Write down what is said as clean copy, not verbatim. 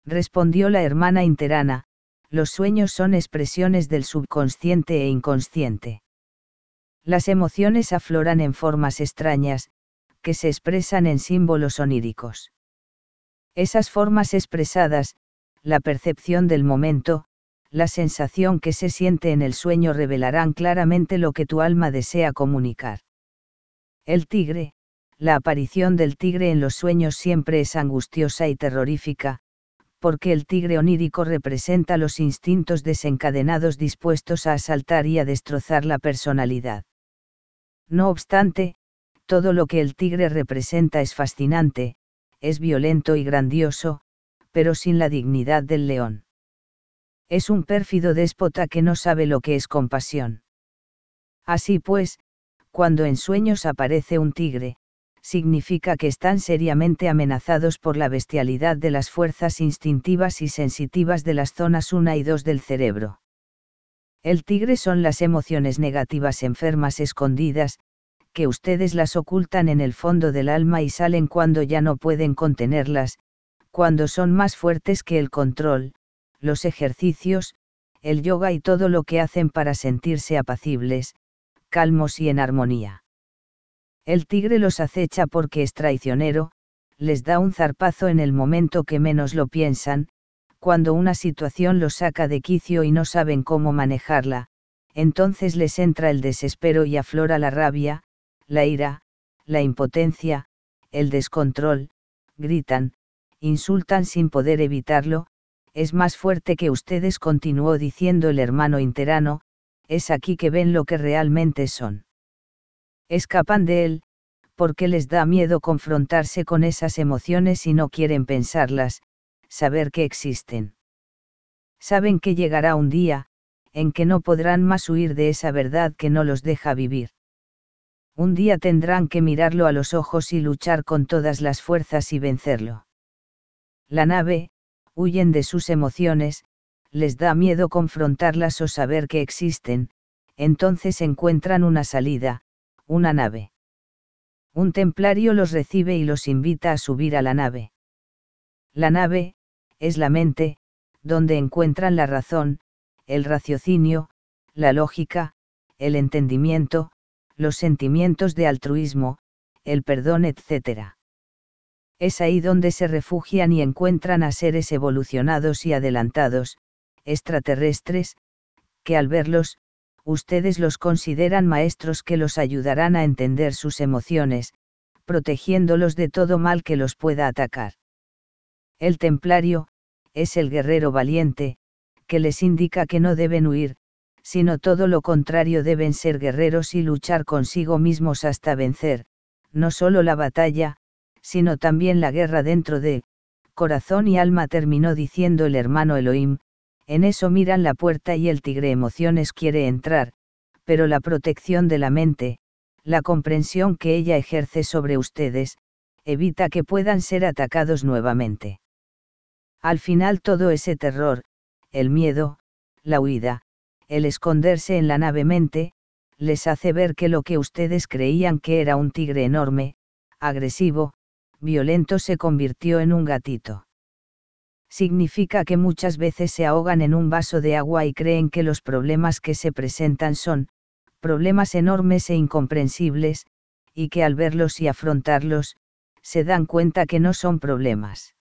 respondió la hermana interana, los sueños son expresiones del subconsciente e inconsciente. Las emociones afloran en formas extrañas, que se expresan en símbolos oníricos. Esas formas expresadas, la percepción del momento, la sensación que se siente en el sueño revelarán claramente lo que tu alma desea comunicar. El tigre, la aparición del tigre en los sueños siempre es angustiosa y terrorífica, porque el tigre onírico representa los instintos desencadenados dispuestos a asaltar y a destrozar la personalidad. No obstante, todo lo que el tigre representa es fascinante, es violento y grandioso, pero sin la dignidad del león. Es un pérfido déspota que no sabe lo que es compasión. Así pues, cuando en sueños aparece un tigre, significa que están seriamente amenazados por la bestialidad de las fuerzas instintivas y sensitivas de las zonas 1 y 2 del cerebro. El tigre son las emociones negativas enfermas escondidas, que ustedes las ocultan en el fondo del alma y salen cuando ya no pueden contenerlas, cuando son más fuertes que el control, los ejercicios, el yoga y todo lo que hacen para sentirse apacibles, calmos y en armonía. El tigre los acecha porque es traicionero, les da un zarpazo en el momento que menos lo piensan, cuando una situación los saca de quicio y no saben cómo manejarla, entonces les entra el desespero y aflora la rabia, la ira, la impotencia, el descontrol, gritan, insultan sin poder evitarlo, es más fuerte que ustedes, continuó diciendo el hermano interano, es aquí que ven lo que realmente son. Escapan de él, porque les da miedo confrontarse con esas emociones y no quieren pensarlas, saber que existen. Saben que llegará un día, en que no podrán más huir de esa verdad que no los deja vivir. Un día tendrán que mirarlo a los ojos y luchar con todas las fuerzas y vencerlo. La nave, huyen de sus emociones, les da miedo confrontarlas o saber que existen, entonces encuentran una salida, una nave. Un templario los recibe y los invita a subir a la nave. La nave, es la mente, donde encuentran la razón, el raciocinio, la lógica, el entendimiento, los sentimientos de altruismo, el perdón, etc. Es ahí donde se refugian y encuentran a seres evolucionados y adelantados, extraterrestres, que al verlos, ustedes los consideran maestros que los ayudarán a entender sus emociones, protegiéndolos de todo mal que los pueda atacar. El templario, es el guerrero valiente, que les indica que no deben huir, sino todo lo contrario, deben ser guerreros y luchar consigo mismos hasta vencer, no solo la batalla, sino también la guerra dentro de corazón y alma, terminó diciendo el hermano Elohim. En eso miran la puerta y el tigre emociones quiere entrar, pero la protección de la mente, la comprensión que ella ejerce sobre ustedes, evita que puedan ser atacados nuevamente. Al final todo ese terror, el miedo, la huida, el esconderse en la nave mente, les hace ver que lo que ustedes creían que era un tigre enorme, agresivo, violento, se convirtió en un gatito. Significa que muchas veces se ahogan en un vaso de agua y creen que los problemas que se presentan son problemas enormes e incomprensibles, y que al verlos y afrontarlos, se dan cuenta que no son problemas.